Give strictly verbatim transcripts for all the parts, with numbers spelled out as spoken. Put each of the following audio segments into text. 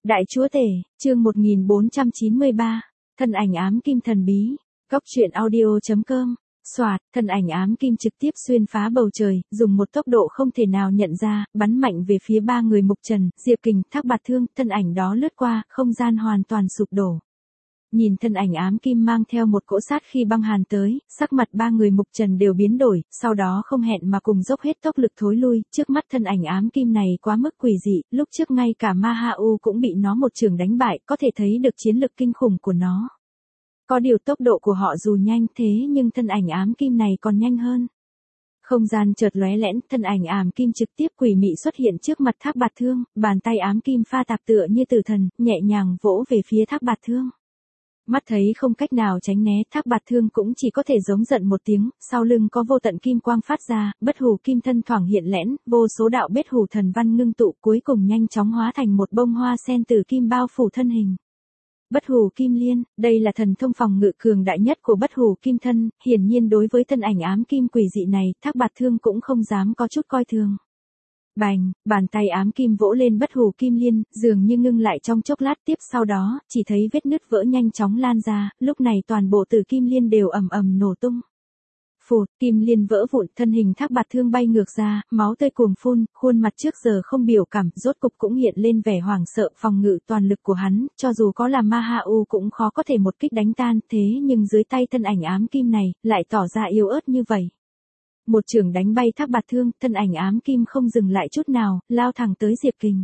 Đại chúa tể, chương một nghìn bốn trăm chín mươi ba, thân ảnh ám kim thần bí, góc truyện audio.com, soạt, thân ảnh ám kim trực tiếp xuyên phá bầu trời, dùng một tốc độ không thể nào nhận ra, bắn mạnh về phía ba người Mục Trần, Diệp Kình, Thác Bạt Thương, thân ảnh đó lướt qua, không gian hoàn toàn sụp đổ. Nhìn thân ảnh ám kim mang theo một cỗ sát khi băng hàn tới, sắc mặt ba người Mục Trần đều biến đổi, sau đó không hẹn mà cùng dốc hết tốc lực thối lui, trước mắt thân ảnh ám kim này quá mức quỷ dị, lúc trước ngay cả Ma Ha U cũng bị nó một trường đánh bại, có thể thấy được chiến lực kinh khủng của nó. Có điều tốc độ của họ dù nhanh thế nhưng thân ảnh ám kim này còn nhanh hơn. Không gian chợt lóe lẽn, thân ảnh ám kim trực tiếp quỷ mị xuất hiện trước mặt Thác Bạt Thương, bàn tay ám kim pha tạp tựa như tử thần, nhẹ nhàng vỗ về phía Thác Bạt Thương. Mắt thấy không cách nào tránh né, Thác Bạt Thương cũng chỉ có thể giống giận một tiếng, sau lưng có vô tận kim quang phát ra, bất hủ kim thân thoảng hiện lẽn, vô số đạo bất hủ thần văn ngưng tụ cuối cùng nhanh chóng hóa thành một bông hoa sen từ kim bao phủ thân hình. Bất hủ kim liên, đây là thần thông phòng ngự cường đại nhất của bất hủ kim thân, hiển nhiên đối với thân ảnh ám kim quỷ dị này, Thác Bạt Thương cũng không dám có chút coi thường. Bành, bàn tay ám kim vỗ lên bất hủ kim liên, dường như ngưng lại trong chốc lát, tiếp sau đó, chỉ thấy vết nứt vỡ nhanh chóng lan ra, lúc này toàn bộ tử kim liên đều ầm ầm nổ tung. Phụt, kim liên vỡ vụn, thân hình Thác Bạt Thương bay ngược ra, máu tươi cuồng phun, khuôn mặt trước giờ không biểu cảm, rốt cục cũng hiện lên vẻ hoảng sợ, phòng ngự toàn lực của hắn, cho dù có là Ma Ha U cũng khó có thể một kích đánh tan, thế nhưng dưới tay thân ảnh ám kim này, lại tỏ ra yếu ớt như vậy. Một chưởng đánh bay Thác Bạt Thương, thân ảnh ám kim không dừng lại chút nào, lao thẳng tới Diệp Kình.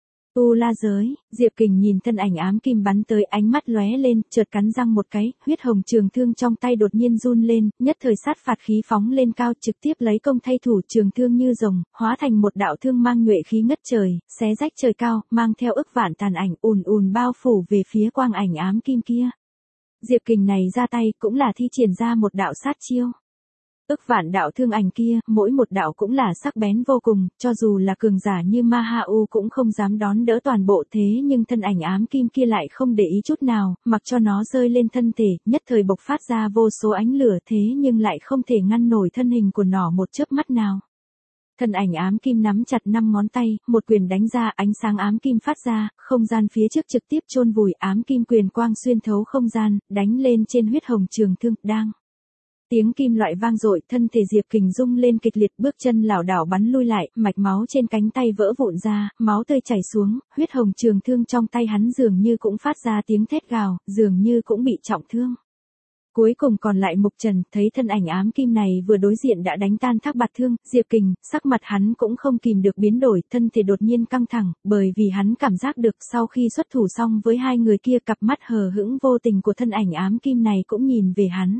Tu La giới, Diệp Kình nhìn thân ảnh ám kim bắn tới, ánh mắt lóe lên, chợt cắn răng một cái, huyết hồng trường thương trong tay đột nhiên run lên, nhất thời sát phạt khí phóng lên cao, trực tiếp lấy công thay thủ, trường thương như rồng, hóa thành một đạo thương mang nhuệ khí ngất trời, xé rách trời cao, mang theo ức vạn tàn ảnh ùn ùn bao phủ về phía quang ảnh ám kim kia. Diệp Kình này ra tay cũng là thi triển ra một đạo sát chiêu. Ức vạn đạo thương ảnh kia, mỗi một đạo cũng là sắc bén vô cùng, cho dù là cường giả như Ma Ha U cũng không dám đón đỡ toàn bộ, thế nhưng thân ảnh ám kim kia lại không để ý chút nào, mặc cho nó rơi lên thân thể, nhất thời bộc phát ra vô số ánh lửa, thế nhưng lại không thể ngăn nổi thân hình của nó một chớp mắt nào. Thân ảnh ám kim nắm chặt năm ngón tay, một quyền đánh ra, ánh sáng ám kim phát ra, không gian phía trước trực tiếp chôn vùi, ám kim quyền quang xuyên thấu không gian, đánh lên trên huyết hồng trường thương, đang. Tiếng kim loại vang dội, thân thể Diệp Kình rung lên kịch liệt, bước chân lảo đảo bắn lui lại, mạch máu trên cánh tay vỡ vụn ra, máu tươi chảy xuống, huyết hồng trường thương trong tay hắn dường như cũng phát ra tiếng thét gào, dường như cũng bị trọng thương. Cuối cùng còn lại Mục Trần, thấy thân ảnh ám kim này vừa đối diện đã đánh tan Thác Bạt Thương, Diệp Kình, sắc mặt hắn cũng không kìm được biến đổi, thân thể đột nhiên căng thẳng, bởi vì hắn cảm giác được sau khi xuất thủ xong với hai người kia, cặp mắt hờ hững vô tình của thân ảnh ám kim này cũng nhìn về hắn.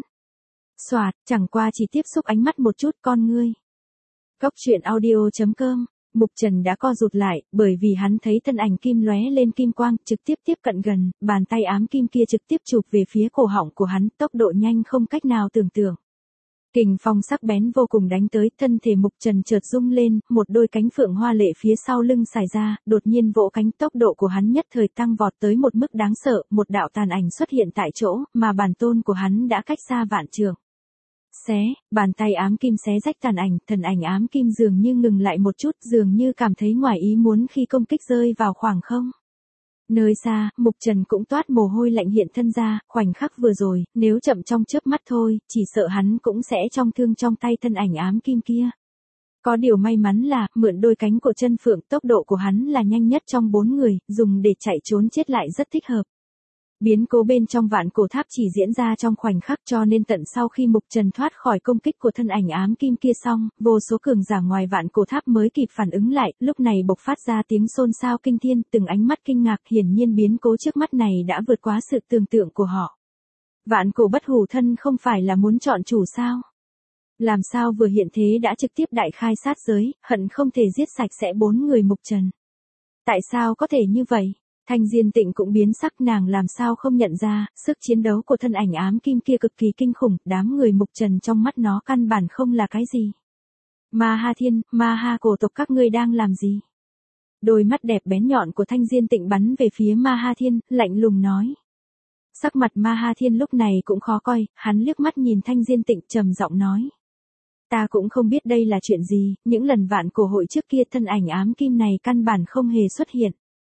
Soạt, chẳng qua chỉ tiếp xúc ánh mắt một chút, con ngươi. Góc truyện audio.com, Mục Trần đã co rụt lại, bởi vì hắn thấy thân ảnh kim lóe lên kim quang, trực tiếp tiếp cận gần, bàn tay ám kim kia trực tiếp chụp về phía cổ họng của hắn, tốc độ nhanh không cách nào tưởng tượng. Kình phong sắc bén vô cùng đánh tới, thân thể Mục Trần chợt rung lên, một đôi cánh phượng hoa lệ phía sau lưng xài ra, đột nhiên vỗ cánh, tốc độ của hắn nhất thời tăng vọt tới một mức đáng sợ, một đạo tàn ảnh xuất hiện tại chỗ, mà bản tôn của hắn đã cách xa vạn trượng. Xé, bàn tay ám kim xé rách tàn ảnh, thần ảnh ám kim dường như ngừng lại một chút, dường như cảm thấy ngoài ý muốn khi công kích rơi vào khoảng không. Nơi xa, Mục Trần cũng toát mồ hôi lạnh hiện thân ra, khoảnh khắc vừa rồi, nếu chậm trong chớp mắt thôi, chỉ sợ hắn cũng sẽ trong thương trong tay thân ảnh ám kim kia. Có điều may mắn là, mượn đôi cánh của chân phượng, tốc độ của hắn là nhanh nhất trong bốn người, dùng để chạy trốn chết lại rất thích hợp. Biến cố bên trong vạn cổ tháp chỉ diễn ra trong khoảnh khắc, cho nên tận sau khi Mục Trần thoát khỏi công kích của thân ảnh ám kim kia xong, vô số cường giả ngoài vạn cổ tháp mới kịp phản ứng lại, lúc này bộc phát ra tiếng xôn xao kinh thiên, từng ánh mắt kinh ngạc, hiển nhiên biến cố trước mắt này đã vượt quá sự tưởng tượng của họ. Vạn cổ bất hủ thân không phải là muốn chọn chủ sao? Làm sao vừa hiện thế đã trực tiếp đại khai sát giới, hận không thể giết sạch sẽ bốn người Mục Trần. Tại sao có thể như vậy? Thanh Diên Tịnh cũng biến sắc, nàng làm sao không nhận ra, sức chiến đấu của thân ảnh ám kim kia cực kỳ kinh khủng, đám người Mục Trần trong mắt nó căn bản không là cái gì. Ma Ha Thiên, Ma Ha cổ tộc các ngươi đang làm gì? Đôi mắt đẹp bén nhọn của Thanh Diên Tịnh bắn về phía Ma Ha Thiên, lạnh lùng nói. Sắc mặt Ma Ha Thiên lúc này cũng khó coi, hắn liếc mắt nhìn Thanh Diên Tịnh trầm giọng nói. Ta cũng không biết đây là chuyện gì, những lần vạn cổ hội trước kia thân ảnh ám kim này căn bản không hề xuất hiện.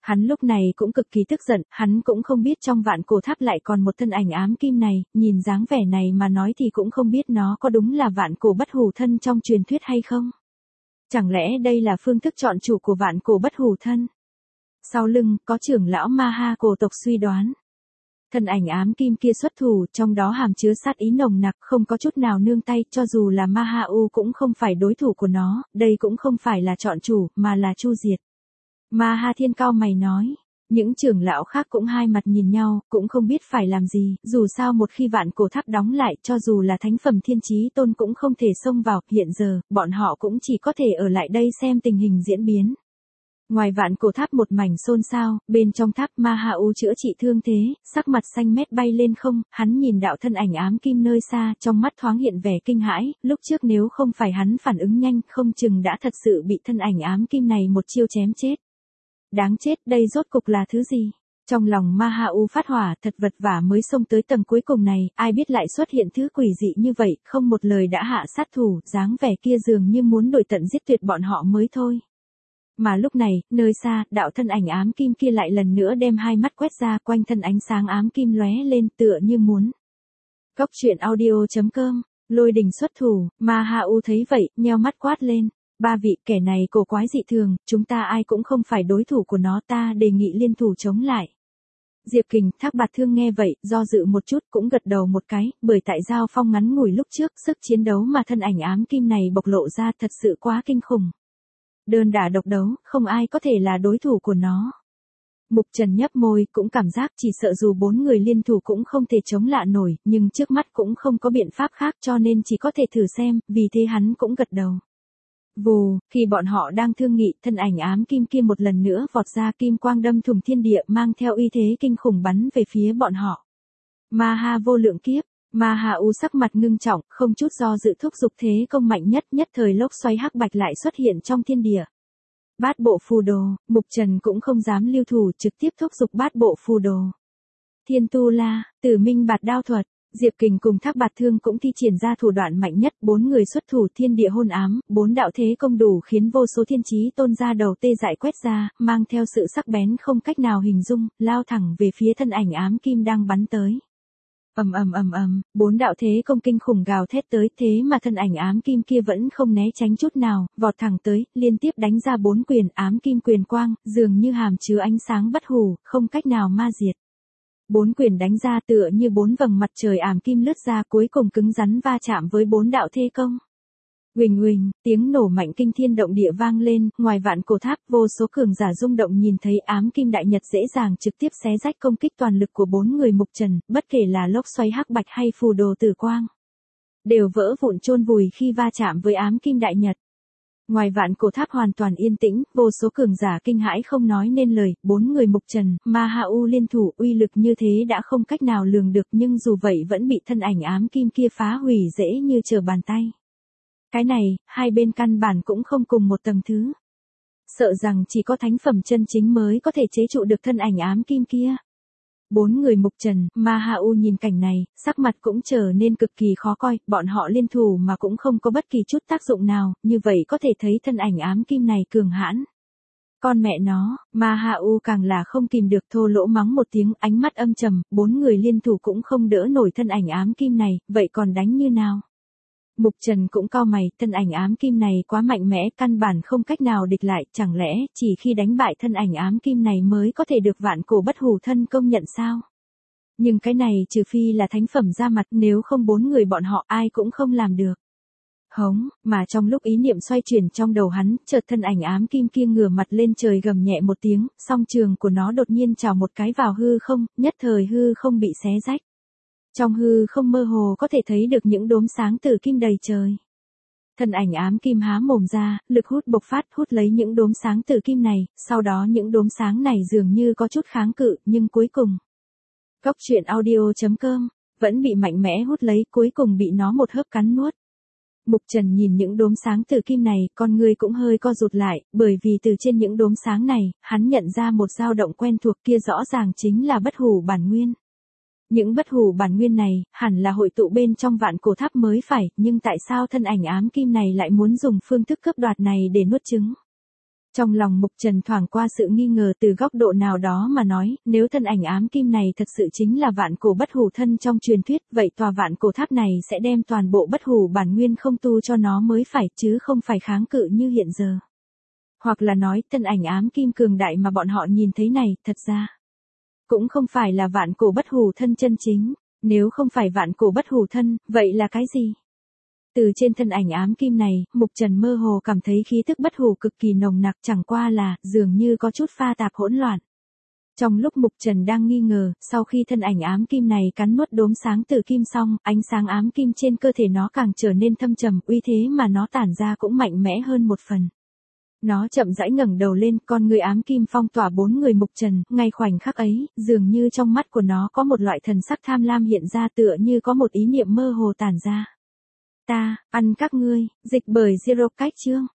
Hắn lúc này cũng cực kỳ tức giận, hắn cũng không biết trong vạn cổ tháp lại còn một thân ảnh ám kim này, nhìn dáng vẻ này mà nói thì cũng không biết nó có đúng là vạn cổ bất hủ thân trong truyền thuyết hay không. Chẳng lẽ đây là phương thức chọn chủ của vạn cổ bất hủ thân? Sau lưng, có trưởng lão Ma Ha cổ tộc suy đoán. Thân ảnh ám kim kia xuất thủ, trong đó hàm chứa sát ý nồng nặc, không có chút nào nương tay, cho dù là Ma Ha U cũng không phải đối thủ của nó, đây cũng không phải là chọn chủ, mà là chu diệt. Ma Ha Thiên cao mày nói. Những trưởng lão khác cũng hai mặt nhìn nhau, cũng không biết phải làm gì, dù sao một khi vạn cổ tháp đóng lại, cho dù là thánh phẩm thiên chí tôn cũng không thể xông vào, hiện giờ, bọn họ cũng chỉ có thể ở lại đây xem tình hình diễn biến. Ngoài vạn cổ tháp một mảnh xôn xao, bên trong tháp Ma Ha U chữa trị thương thế, sắc mặt xanh mét bay lên không, hắn nhìn đạo thân ảnh ám kim nơi xa, trong mắt thoáng hiện vẻ kinh hãi, lúc trước nếu không phải hắn phản ứng nhanh, không chừng đã thật sự bị thân ảnh ám kim này một chiêu chém chết. Đáng chết, đây rốt cục là thứ gì? Trong lòng Ma Ha U phát hỏa, thật vật vả mới xông tới tầng cuối cùng này, ai biết lại xuất hiện thứ quỷ dị như vậy, không một lời đã hạ sát thủ, dáng vẻ kia dường như muốn đuổi tận giết tuyệt bọn họ mới thôi. Mà lúc này, nơi xa, đạo thân ảnh ám kim kia lại lần nữa đem hai mắt quét ra, quanh thân ánh sáng ám kim lóe lên tựa như muốn. Cốc truyện audio chấm com, lôi đình xuất thủ, Ma Ha U thấy vậy, nheo mắt quát lên. Ba vị, kẻ này cổ quái dị thường, chúng ta ai cũng không phải đối thủ của nó, ta đề nghị liên thủ chống lại. Diệp Kình, Thác Bạt Thương nghe vậy, do dự một chút cũng gật đầu một cái, bởi tại giao phong ngắn ngủi lúc trước, sức chiến đấu mà thân ảnh ám kim này bộc lộ ra thật sự quá kinh khủng. Đơn đả độc đấu, không ai có thể là đối thủ của nó. Mục Trần nhấp môi, cũng cảm giác chỉ sợ dù bốn người liên thủ cũng không thể chống lại nổi, nhưng trước mắt cũng không có biện pháp khác cho nên chỉ có thể thử xem, vì thế hắn cũng gật đầu. Vù, khi bọn họ đang thương nghị, thân ảnh ám kim kia một lần nữa vọt ra, kim quang đâm thủng thiên địa, mang theo uy thế kinh khủng bắn về phía bọn họ. Ma Ha vô lượng kiếp, Ma Ha U sắc mặt ngưng trọng, không chút do dự thúc giục thế công mạnh nhất, nhất thời lốc xoáy hắc bạch lại xuất hiện trong thiên địa. Bát bộ phù đồ, Mục Trần cũng không dám lưu thủ, trực tiếp thúc giục bát bộ phù đồ. Thiên Tu La, Tử Minh Bạt Đao thuật. Diệp Kình cùng Thác Bạt Thương cũng thi triển ra thủ đoạn mạnh nhất, bốn người xuất thủ thiên địa hôn ám, bốn đạo thế công đủ khiến vô số thiên chí tôn ra đầu tê dại quét ra, mang theo sự sắc bén không cách nào hình dung, lao thẳng về phía thân ảnh ám kim đang bắn tới. Ầm ầm ầm ầm, bốn đạo thế công kinh khủng gào thét tới, thế mà thân ảnh ám kim kia vẫn không né tránh chút nào, vọt thẳng tới, liên tiếp đánh ra bốn quyền, ám kim quyền quang, dường như hàm chứa ánh sáng bất hủ, không cách nào ma diệt. Bốn quyền đánh ra tựa như bốn vầng mặt trời ảm kim lướt ra, cuối cùng cứng rắn va chạm với bốn đạo thế công. Huỳnh huỳnh, tiếng nổ mạnh kinh thiên động địa vang lên, ngoài vạn cổ tháp, vô số cường giả rung động nhìn thấy ám kim đại nhật dễ dàng trực tiếp xé rách công kích toàn lực của bốn người Mục Trần, bất kể là lốc xoáy hắc bạch hay phù đồ tử quang, đều vỡ vụn chôn vùi khi va chạm với ám kim đại nhật. Ngoài vạn cổ tháp hoàn toàn yên tĩnh, vô số cường giả kinh hãi không nói nên lời, bốn người Mục Trần, Ma Ha U liên thủ, uy lực như thế đã không cách nào lường được, nhưng dù vậy vẫn bị thân ảnh ám kim kia phá hủy dễ như trở bàn tay. Cái này, hai bên căn bản cũng không cùng một tầng thứ. Sợ rằng chỉ có thánh phẩm chân chính mới có thể chế trụ được thân ảnh ám kim kia. Bốn người Mục Trần, Ma Ha U nhìn cảnh này, sắc mặt cũng trở nên cực kỳ khó coi, bọn họ liên thủ mà cũng không có bất kỳ chút tác dụng nào, như vậy có thể thấy thân ảnh ám kim này cường hãn. Con mẹ nó, Ma Ha U càng là không kìm được thô lỗ mắng một tiếng, ánh mắt âm trầm, bốn người liên thủ cũng không đỡ nổi thân ảnh ám kim này, vậy còn đánh như nào? Mục Trần cũng cau mày, thân ảnh ám kim này quá mạnh mẽ, căn bản không cách nào địch lại, chẳng lẽ chỉ khi đánh bại thân ảnh ám kim này mới có thể được vạn cổ bất hủ thân công nhận sao? Nhưng cái này trừ phi là thánh phẩm ra mặt, nếu không bốn người bọn họ ai cũng không làm được. Hống, mà trong lúc ý niệm xoay chuyển trong đầu hắn, chợt thân ảnh ám kim kia ngửa mặt lên trời gầm nhẹ một tiếng, song trường của nó đột nhiên trào một cái vào hư không, nhất thời hư không bị xé rách. Trong hư không mơ hồ có thể thấy được những đốm sáng tử kim đầy trời. Thân ảnh ám kim há mồm ra, lực hút bộc phát hút lấy những đốm sáng tử kim này, sau đó những đốm sáng này dường như có chút kháng cự, nhưng cuối cùng. Cốc truyện audio chấm com, vẫn bị mạnh mẽ hút lấy, cuối cùng bị nó một hớp cắn nuốt. Mục Trần nhìn những đốm sáng tử kim này, con người cũng hơi co rụt lại, bởi vì từ trên những đốm sáng này, hắn nhận ra một dao động quen thuộc, kia rõ ràng chính là bất hủ bản nguyên. Những bất hủ bản nguyên này, hẳn là hội tụ bên trong vạn cổ tháp mới phải, nhưng tại sao thân ảnh ám kim này lại muốn dùng phương thức cướp đoạt này để nuốt trứng? Trong lòng Mục Trần thoảng qua sự nghi ngờ từ góc độ nào đó mà nói, nếu thân ảnh ám kim này thật sự chính là vạn cổ bất hủ thân trong truyền thuyết, vậy tòa vạn cổ tháp này sẽ đem toàn bộ bất hủ bản nguyên không tu cho nó mới phải, chứ không phải kháng cự như hiện giờ. Hoặc là nói, thân ảnh ám kim cường đại mà bọn họ nhìn thấy này, thật ra cũng không phải là vạn cổ bất hủ thân chân chính. Nếu không phải vạn cổ bất hủ thân, vậy là cái gì? Từ trên thân ảnh ám kim này, Mục Trần mơ hồ cảm thấy khí tức bất hủ cực kỳ nồng nặc, chẳng qua là, dường như có chút pha tạp hỗn loạn. Trong lúc Mục Trần đang nghi ngờ, sau khi thân ảnh ám kim này cắn nuốt đốm sáng tử kim xong, ánh sáng ám kim trên cơ thể nó càng trở nên thâm trầm, uy thế mà nó tản ra cũng mạnh mẽ hơn một phần. Nó chậm rãi ngẩng đầu lên, con người ám kim phong tỏa bốn người Mục Trần, ngay khoảnh khắc ấy, dường như trong mắt của nó có một loại thần sắc tham lam hiện ra, tựa như có một ý niệm mơ hồ tản ra. Ta, ăn các ngươi, dịch bởi Zero Cách chương.